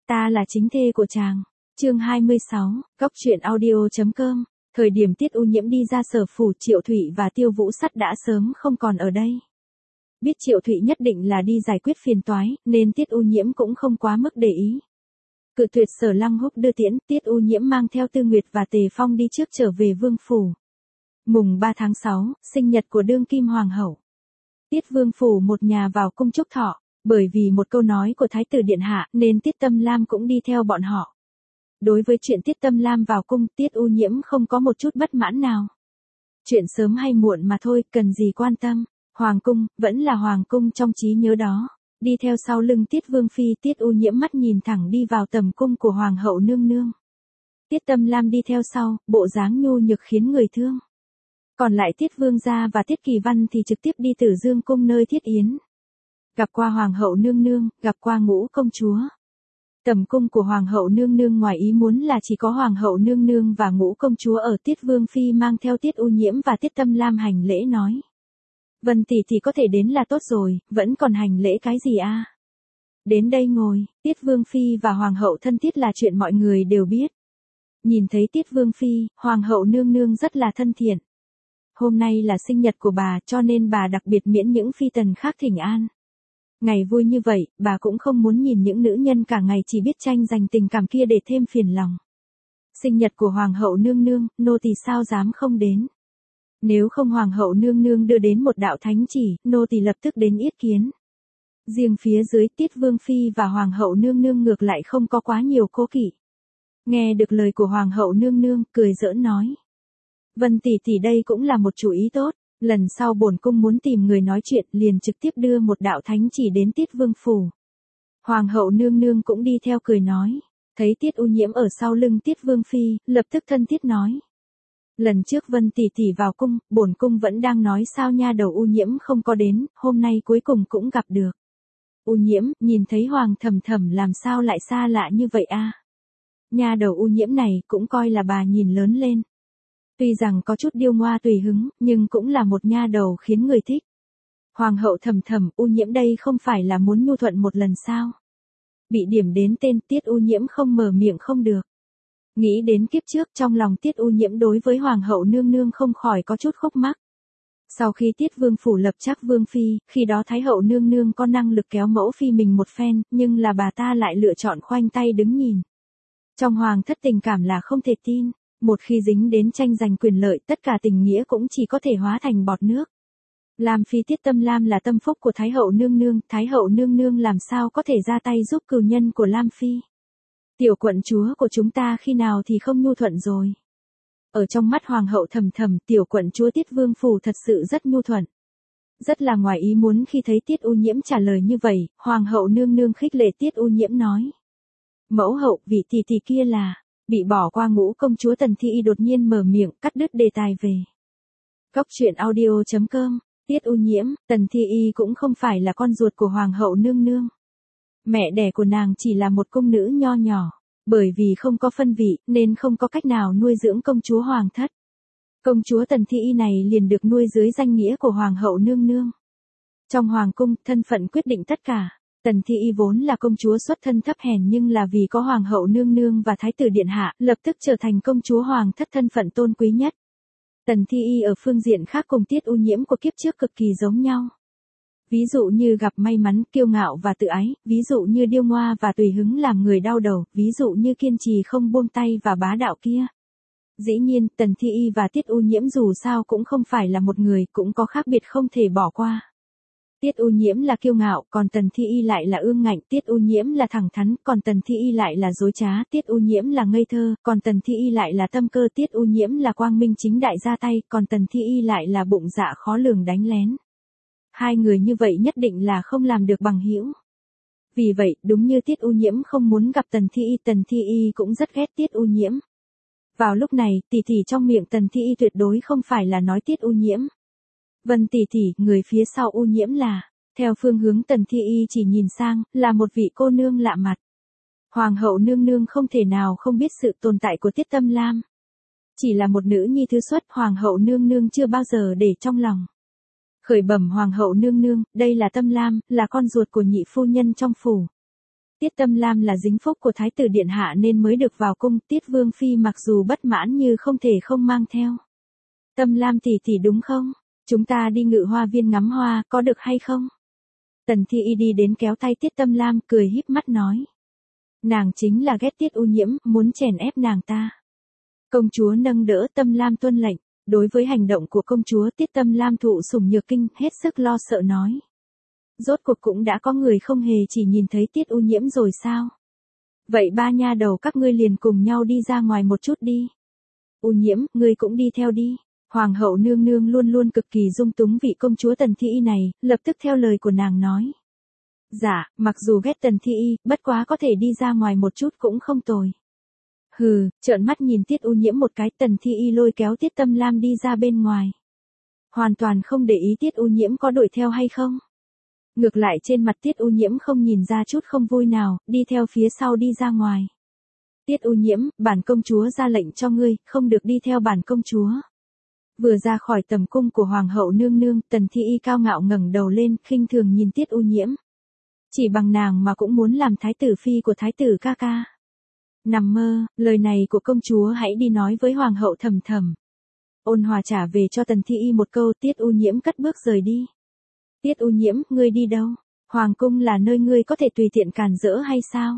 Ta là chính thê của chàng. Chương 26, Góc truyện audio.com. Thời điểm Tiết U Nhiễm đi ra Sở phủ, Triệu Thụy và Tiêu Vũ Sắt đã sớm không còn ở đây. Biết Triệu Thụy nhất định là đi giải quyết phiền toái, nên Tiết U Nhiễm cũng không quá mức để ý. Cự tuyệt Sở Lăng Húc đưa tiễn, Tiết U Nhiễm mang theo Tư Nguyệt và Tề Phong đi trước trở về Vương phủ. Mùng 3 tháng 6, sinh nhật của đương kim hoàng hậu. Tiết Vương phủ một nhà vào cung chúc thọ, bởi vì một câu nói của Thái tử điện hạ nên Tiết Tâm Lam cũng đi theo bọn họ. Đối với chuyện Tiết Tâm Lam vào cung, Tiết U Nhiễm không có một chút bất mãn nào. Chuyện sớm hay muộn mà thôi, cần gì quan tâm. Hoàng cung, vẫn là hoàng cung trong trí nhớ đó. Đi theo sau lưng Tiết Vương phi, Tiết U Nhiễm mắt nhìn thẳng đi vào tầm cung của hoàng hậu nương nương. Tiết Tâm Lam đi theo sau, bộ dáng nhu nhược khiến người thương. Còn lại Tiết Vương gia và Tiết Kỳ Văn thì trực tiếp đi Tử Dương cung nơi Thiết Yến. Gặp qua hoàng hậu nương nương, gặp qua Ngũ công chúa. Tầm cung của hoàng hậu nương nương ngoài ý muốn là chỉ có hoàng hậu nương nương và Ngũ công chúa ở. Tiết Vương phi mang theo Tiết U Nhiễm và Tiết Tâm Lam hành lễ nói: Vân tỷ thì có thể đến là tốt rồi, vẫn còn hành lễ cái gì a? Đến đây ngồi. Tiết Vương phi và hoàng hậu thân thiết là chuyện mọi người đều biết. Nhìn thấy Tiết Vương phi, hoàng hậu nương nương rất là thân thiện. Hôm nay là sinh nhật của bà, cho nên bà đặc biệt miễn những phi tần khác thỉnh an. Ngày vui như vậy, bà cũng không muốn nhìn những nữ nhân cả ngày chỉ biết tranh giành tình cảm kia để thêm phiền lòng. Sinh nhật của hoàng hậu nương nương, nô tỳ sao dám không đến. Nếu không hoàng hậu nương nương đưa đến một đạo thánh chỉ, nô tỳ lập tức đến yết kiến. Riêng phía dưới, Tiết Vương phi và hoàng hậu nương nương ngược lại không có quá nhiều cố kỵ. Nghe được lời của hoàng hậu nương nương, cười giỡn nói: Vân tỷ tỷ đây cũng là một chủ ý tốt, lần sau bổn cung muốn tìm người nói chuyện liền trực tiếp đưa một đạo thánh chỉ đến Tiết Vương phủ. Hoàng hậu nương nương cũng đi theo cười nói, thấy Tiết U Nhiễm ở sau lưng Tiết Vương phi, lập tức thân thiết nói: Lần trước Vân tỷ tỷ vào cung, bổn cung vẫn đang nói sao nha đầu U Nhiễm không có đến, hôm nay cuối cùng cũng gặp được. U Nhiễm, nhìn thấy Hoàng thầm thầm làm sao lại xa lạ như vậy a? Nha đầu U Nhiễm này cũng coi là bà nhìn lớn lên. Tuy rằng có chút điêu ngoa tùy hứng, nhưng cũng là một nha đầu khiến người thích. Hoàng hậu thầm thầm, U Nhiễm đây không phải là muốn nhu thuận một lần sao? Bị điểm đến tên, Tiết U Nhiễm không mở miệng không được. Nghĩ đến kiếp trước, trong lòng Tiết U Nhiễm đối với hoàng hậu nương nương không khỏi có chút khúc mắc. Sau khi Tiết Vương phủ lập Trác Vương phi, khi đó Thái hậu nương nương có năng lực kéo mẫu phi mình một phen, nhưng là bà ta lại lựa chọn khoanh tay đứng nhìn. Trong hoàng thất tình cảm là không thể tin. Một khi dính đến tranh giành quyền lợi, tất cả tình nghĩa cũng chỉ có thể hóa thành bọt nước. Lam phi Tiết Tâm Lam là tâm phúc của Thái hậu nương nương làm sao có thể ra tay giúp cừu nhân của Lam phi. Tiểu quận chúa của chúng ta khi nào thì không nhu thuận rồi. Ở trong mắt hoàng hậu thầm thầm, tiểu quận chúa Tiết Vương phủ thật sự rất nhu thuận. Rất là ngoài ý muốn khi thấy Tiết U Nhiễm trả lời như vậy, hoàng hậu nương nương khích lệ Tiết U Nhiễm nói: Mẫu hậu, vị tỷ tỷ kia là... Bị bỏ qua Ngũ công chúa Tần Thi Y đột nhiên mở miệng, cắt đứt đề tài về. Góc truyện audio.com. Tiết U Nhiễm, Tần Thi Y cũng không phải là con ruột của hoàng hậu nương nương. Mẹ đẻ của nàng chỉ là một cung nữ nho nhỏ, bởi vì không có phân vị nên không có cách nào nuôi dưỡng công chúa hoàng thất. Công chúa Tần Thi Y này liền được nuôi dưới danh nghĩa của hoàng hậu nương nương. Trong hoàng cung, thân phận quyết định tất cả. Tần Thi Y vốn là công chúa xuất thân thấp hèn nhưng là vì có hoàng hậu nương nương và thái tử điện hạ, lập tức trở thành công chúa hoàng thất thân phận tôn quý nhất. Tần Thi Y ở phương diện khác cùng Tiết U Nhiễm của kiếp trước cực kỳ giống nhau. Ví dụ như gặp may mắn, kiêu ngạo và tự ái, ví dụ như điêu ngoa và tùy hứng làm người đau đầu, ví dụ như kiên trì không buông tay và bá đạo kia. Dĩ nhiên, Tần Thi Y và Tiết U Nhiễm dù sao cũng không phải là một người, cũng có khác biệt không thể bỏ qua. Tiết U Nhiễm là kiêu ngạo, còn Tần Thi Y lại là ương ngạnh, Tiết U Nhiễm là thẳng thắn, còn Tần Thi Y lại là dối trá, Tiết U Nhiễm là ngây thơ, còn Tần Thi Y lại là tâm cơ, Tiết U Nhiễm là quang minh chính đại ra tay, còn Tần Thi Y lại là bụng dạ khó lường đánh lén. Hai người như vậy nhất định là không làm được bằng hữu. Vì vậy, đúng như Tiết U Nhiễm không muốn gặp Tần Thi Y cũng rất ghét Tiết U Nhiễm. Vào lúc này, tỷ tỷ trong miệng Tần Thi Y tuyệt đối không phải là nói Tiết U Nhiễm. Vân tỷ tỷ, người phía sau U Nhiễm là, theo phương hướng Tần Thi Y chỉ nhìn sang, là một vị cô nương lạ mặt. Hoàng hậu nương nương không thể nào không biết sự tồn tại của Tiết Tâm Lam. Chỉ là một nữ nhi thứ xuất, hoàng hậu nương nương chưa bao giờ để trong lòng. Khởi bẩm hoàng hậu nương nương, đây là Tâm Lam, là con ruột của nhị phu nhân trong phủ. Tiết Tâm Lam là dính phúc của Thái tử Điện Hạ nên mới được vào cung, Tiết Vương Phi mặc dù bất mãn như không thể không mang theo. Tâm Lam tỷ tỷ đúng không? Chúng ta đi Ngự Hoa Viên ngắm hoa, có được hay không? Tần Thi Y đi đến kéo tay Tiết Tâm Lam, cười híp mắt nói. Nàng chính là ghét Tiết U Nhiễm, muốn chèn ép nàng ta. Công chúa nâng đỡ Tâm Lam tuân lệnh. Đối với hành động của công chúa, Tiết Tâm Lam thụ sủng nhược kinh, hết sức lo sợ nói. Rốt cuộc cũng đã có người không hề chỉ nhìn thấy Tiết U Nhiễm rồi sao? Vậy ba nha đầu các ngươi liền cùng nhau đi ra ngoài một chút đi. U Nhiễm, ngươi cũng đi theo đi. Hoàng hậu nương nương luôn luôn cực kỳ dung túng vị công chúa Tần Thi Y này, lập tức theo lời của nàng nói. Dạ, mặc dù ghét Tần Thi Y, bất quá có thể đi ra ngoài một chút cũng không tồi. Hừ, trợn mắt nhìn Tiết U Nhiễm một cái, Tần Thi Y lôi kéo Tiết Tâm Lam đi ra bên ngoài. Hoàn toàn không để ý Tiết U Nhiễm có đuổi theo hay không. Ngược lại trên mặt Tiết U Nhiễm không nhìn ra chút không vui nào, đi theo phía sau đi ra ngoài. Tiết U Nhiễm, bản công chúa ra lệnh cho ngươi, không được đi theo bản công chúa. Vừa ra khỏi tầm cung của Hoàng hậu nương nương, Tần Thi Y cao ngạo ngẩng đầu lên, khinh thường nhìn Tiết U Nhiễm. Chỉ bằng nàng mà cũng muốn làm thái tử phi của thái tử ca ca. Nằm mơ, lời này của công chúa hãy đi nói với Hoàng hậu Thầm Thầm. Ôn hòa trả về cho Tần Thi Y một câu, Tiết U Nhiễm cất bước rời đi. Tiết U Nhiễm, ngươi đi đâu? Hoàng cung là nơi ngươi có thể tùy tiện càn rỡ hay sao?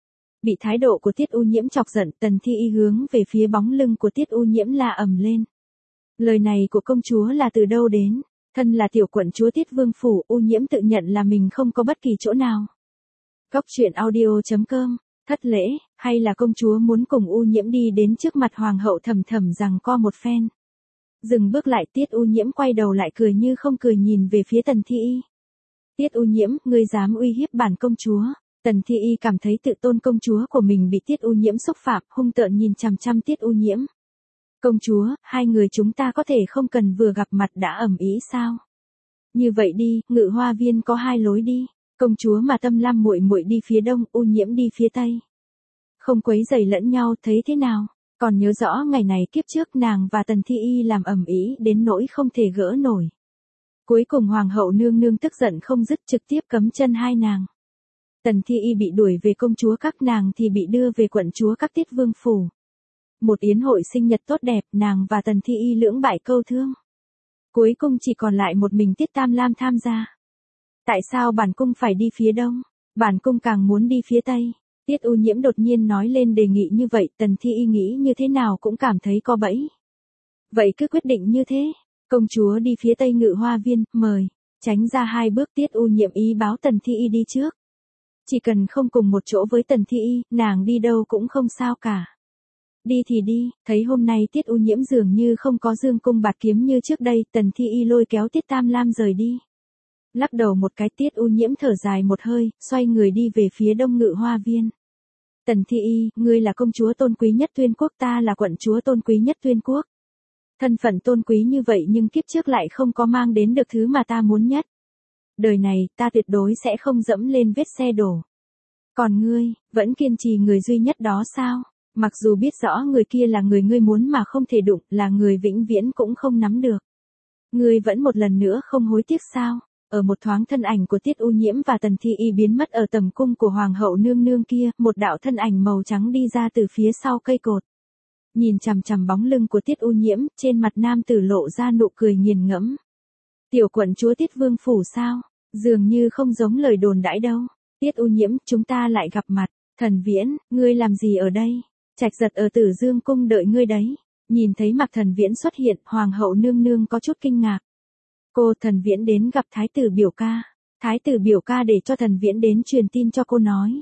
Bị thái độ của Tiết U Nhiễm chọc giận, Tần Thi Y hướng về phía bóng lưng của Tiết U Nhiễm la ầm lên. Lời này của công chúa là từ đâu đến? Thân là tiểu quận chúa Tiết Vương phủ, U Nhiễm tự nhận là mình không có bất kỳ chỗ nào. Góc truyện audio.com, thất lễ, hay là công chúa muốn cùng U Nhiễm đi đến trước mặt Hoàng hậu Thầm Thầm rằng co một phen. Dừng bước lại, Tiết U Nhiễm quay đầu lại cười như không cười nhìn về phía Tần Thi Y. Tiết U Nhiễm, ngươi dám uy hiếp bản công chúa. Tần Thi Y cảm thấy tự tôn công chúa của mình bị Tiết U Nhiễm xúc phạm, hung tợn nhìn chằm chằm Tiết U Nhiễm. Công chúa, hai người chúng ta có thể không cần vừa gặp mặt đã ầm ĩ sao? Như vậy đi, Ngự Hoa Viên có hai lối đi. Công chúa mà Tâm Lam muội muội đi phía đông, U Nhiễm đi phía tây. Không quấy rầy lẫn nhau, thấy thế nào? Còn nhớ rõ ngày này kiếp trước nàng và Tần Thi Y làm ầm ĩ đến nỗi không thể gỡ nổi. Cuối cùng Hoàng hậu nương nương tức giận không dứt, trực tiếp cấm chân hai nàng. Tần Thi Y bị đuổi về công chúa các, nàng thì bị đưa về quận chúa các Tiết Vương phủ. Một yến hội sinh nhật tốt đẹp, nàng và Tần Thi Y lưỡng bại câu thương. Cuối cùng chỉ còn lại một mình Tiết Tam Lam tham gia. Tại sao bản cung phải đi phía đông? Bản cung càng muốn đi phía tây. Tiết U Nhiễm đột nhiên nói lên đề nghị như vậy, Tần Thi Y nghĩ như thế nào cũng cảm thấy có bẫy. Vậy cứ quyết định như thế. Công chúa đi phía tây Ngự Hoa Viên, mời. Tránh ra hai bước, Tiết U Nhiễm ý báo Tần Thi Y đi trước. Chỉ cần không cùng một chỗ với Tần Thi Y, nàng đi đâu cũng không sao cả. Đi thì đi, thấy hôm nay Tiết U Nhiễm dường như không có dương cung bạt kiếm như trước đây, Tần Thi Y lôi kéo Tiết Tam Lam rời đi. Lắc đầu một cái, Tiết U Nhiễm thở dài một hơi, xoay người đi về phía đông Ngự Hoa Viên. Tần Thi Y, ngươi là công chúa tôn quý nhất Tuyên Quốc, ta là quận chúa tôn quý nhất Tuyên Quốc. Thân phận tôn quý như vậy nhưng kiếp trước lại không có mang đến được thứ mà ta muốn nhất. Đời này, ta tuyệt đối sẽ không dẫm lên vết xe đổ. Còn ngươi, vẫn kiên trì người duy nhất đó sao? Mặc dù biết rõ người kia là người ngươi muốn mà không thể đụng, là người vĩnh viễn cũng không nắm được. Ngươi vẫn một lần nữa không hối tiếc sao? Ở một thoáng thân ảnh của Tiết U Nhiễm và Tần Thi Y biến mất ở tầm cung của Hoàng hậu nương nương kia, một đạo thân ảnh màu trắng đi ra từ phía sau cây cột. Nhìn chằm chằm bóng lưng của Tiết U Nhiễm, trên mặt nam tử lộ ra nụ cười nghiền ngẫm. Tiểu quận chúa Tiết Vương phủ sao? Dường như không giống lời đồn đãi đâu. Tiết U Nhiễm, chúng ta lại gặp mặt. Thần Viễn, ngươi làm gì ở đây? Trạch Giật ở Tử Dương cung đợi ngươi đấy. Nhìn thấy Mạc Thần Viễn xuất hiện, Hoàng hậu nương nương có chút kinh ngạc. Cô, Thần Viễn đến gặp thái tử biểu ca. Thái tử biểu ca để cho Thần Viễn đến truyền tin cho cô nói.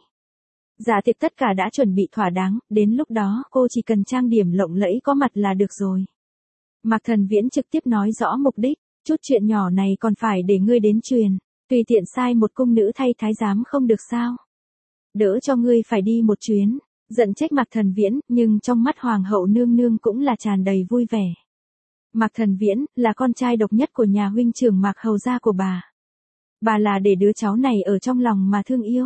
Dạ tiệc tất cả đã chuẩn bị thỏa đáng, đến lúc đó cô chỉ cần trang điểm lộng lẫy có mặt là được rồi. Mạc Thần Viễn trực tiếp nói rõ mục đích, chút chuyện nhỏ này còn phải để ngươi đến truyền, tùy tiện sai một cung nữ thay thái giám không được sao. Đỡ cho ngươi phải đi một chuyến, giận trách Mạc Thần Viễn, nhưng trong mắt Hoàng hậu nương nương cũng là tràn đầy vui vẻ. Mạc Thần Viễn, là con trai độc nhất của nhà huynh trưởng Mạc hầu gia của bà. Bà là để đứa cháu này ở trong lòng mà thương yêu.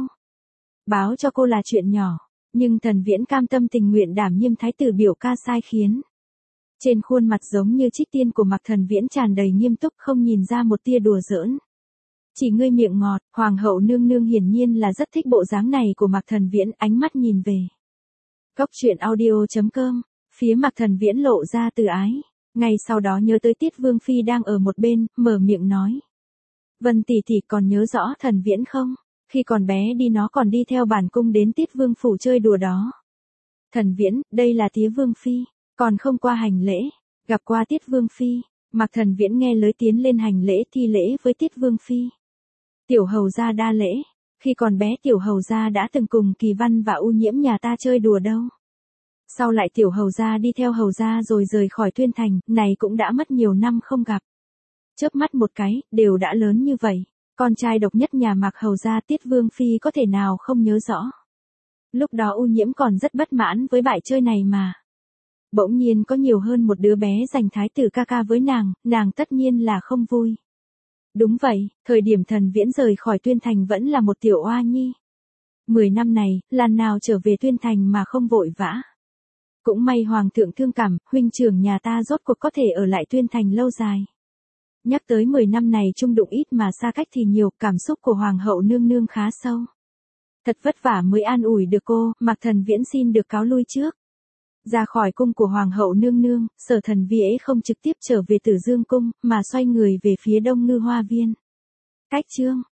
Báo cho cô là chuyện nhỏ, nhưng Thần Viễn cam tâm tình nguyện đảm nhiệm thái tử biểu ca sai khiến. Trên khuôn mặt giống như trích tiên của Mạc Thần Viễn tràn đầy nghiêm túc, không nhìn ra một tia đùa giỡn. Chỉ ngươi miệng ngọt, hoàng hậu nương nương hiển nhiên là rất thích bộ dáng này của Mạc Thần Viễn, ánh mắt nhìn về. Góc truyện audio.com, phía Mạc Thần Viễn lộ ra từ ái. Ngay sau đó nhớ tới Tiết Vương Phi đang ở một bên, mở miệng nói. Vân tỷ tỷ còn nhớ rõ Thần Viễn không? Khi còn bé đi nó còn đi theo bản cung đến Tiết Vương phủ chơi đùa đó. Thần Viễn, đây là Tía Vương Phi, còn không qua hành lễ, gặp qua Tiết Vương Phi. Mạc Thần Viễn nghe lời tiến lên hành lễ thi lễ với Tiết Vương Phi. Tiểu hầu gia đa lễ, khi còn bé tiểu hầu gia đã từng cùng Kỳ Văn và U Nhiễm nhà ta chơi đùa đâu. Sau lại tiểu hầu gia đi theo hầu gia rồi rời khỏi Tuyên Thành, này cũng đã mất nhiều năm không gặp. Chớp mắt một cái, đều đã lớn như vậy, con trai độc nhất nhà Mạc hầu gia Tiết Vương Phi có thể nào không nhớ rõ. Lúc đó U Nhiễm còn rất bất mãn với bại chơi này mà. Bỗng nhiên có nhiều hơn một đứa bé giành thái tử ca ca với nàng tất nhiên là không vui. Đúng vậy, thời điểm Thần Viễn rời khỏi Tuyên Thành vẫn là một tiểu oa nhi. 10 năm này, lần nào trở về Tuyên Thành mà không vội vã. Cũng may Hoàng thượng thương cảm, huynh trưởng nhà ta rốt cuộc có thể ở lại Tuyên Thành lâu dài. Nhắc tới 10 năm này chung đụng ít mà xa cách thì nhiều, cảm xúc của Hoàng hậu nương nương khá sâu. Thật vất vả mới an ủi được cô, Mạc Thần Viễn xin được cáo lui trước. Ra khỏi cung của Hoàng hậu nương nương, Sở Thần Vi ấy không trực tiếp trở về Tử Dương cung, mà xoay người về phía Đông Ngư Hoa Viên. Cách chương